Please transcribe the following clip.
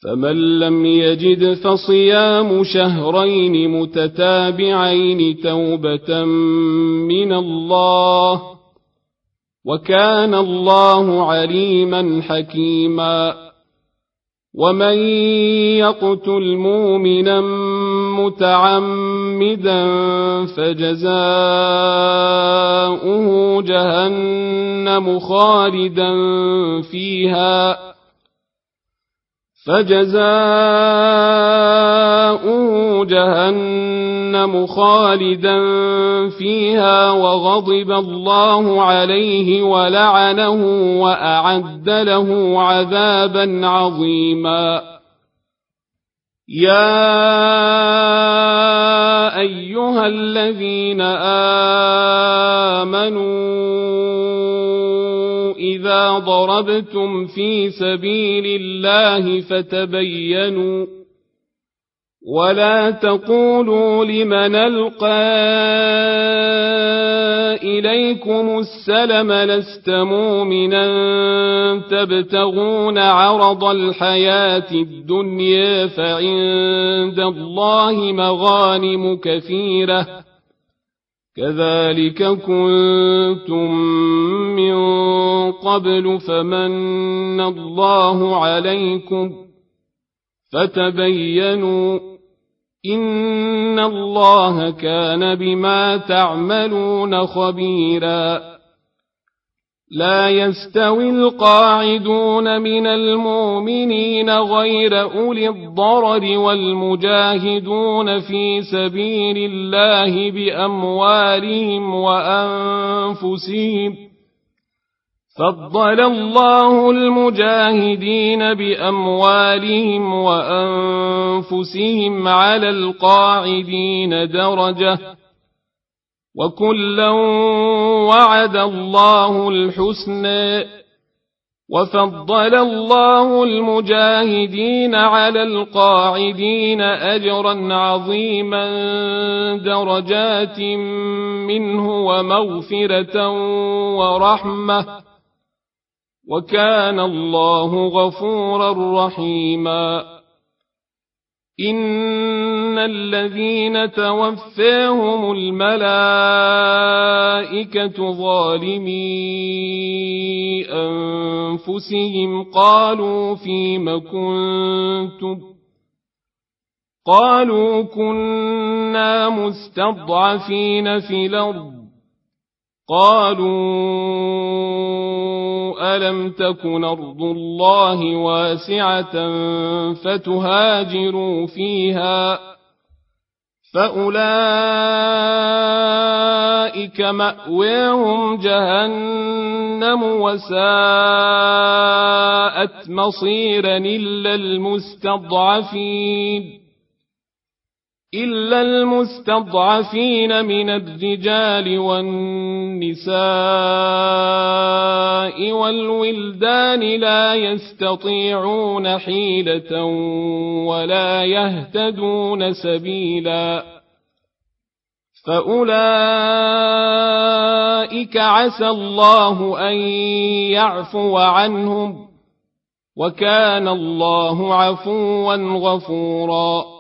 فمن لم يجد فصيام شهرين متتابعين توبة من الله وكان الله عليما حكيما ومن يقتل مؤمنا متعمدا فجزاؤه جهنم خالدا فيها وغضب الله عليه ولعنه وأعد له عذابا عظيما يا أيها الذين آمنوا إذا ضربتم في سبيل الله فتبينوا ولا تقولوا لمن ألقى إليكم السلم لست مؤمنا تبتغون عرض الحياة الدنيا فعند الله مغانم كثيرة كذلك كنتم من قبل فمن الله عليكم فتبينوا إن الله كان بما تعملون خبيرا لا يستوي القاعدون من المؤمنين غير أولي الضرر والمجاهدون في سبيل الله بأموالهم وأنفسهم فضل الله المجاهدين بأموالهم وأنفسهم على القاعدين درجة وكلا وعد الله الحسنى وفضل الله المجاهدين على القاعدين أجرا عظيما درجات منه ومغفرة ورحمة وكان الله غفورا رحيما إن الذين توفاهم الملائكة ظالمي أنفسهم قالوا فيم كنتم قالوا كنا مستضعفين في الأرض قالوا ألم تكن أرض الله واسعة فتهاجروا فيها فأولئك مأواهم جهنم وساءت مصيرا إلا المستضعفين من الرجال والنساء والولدان لا يستطيعون حيلة ولا يهتدون سبيلا فأولئك عسى الله أن يعفو عنهم وكان الله عفوا غفورا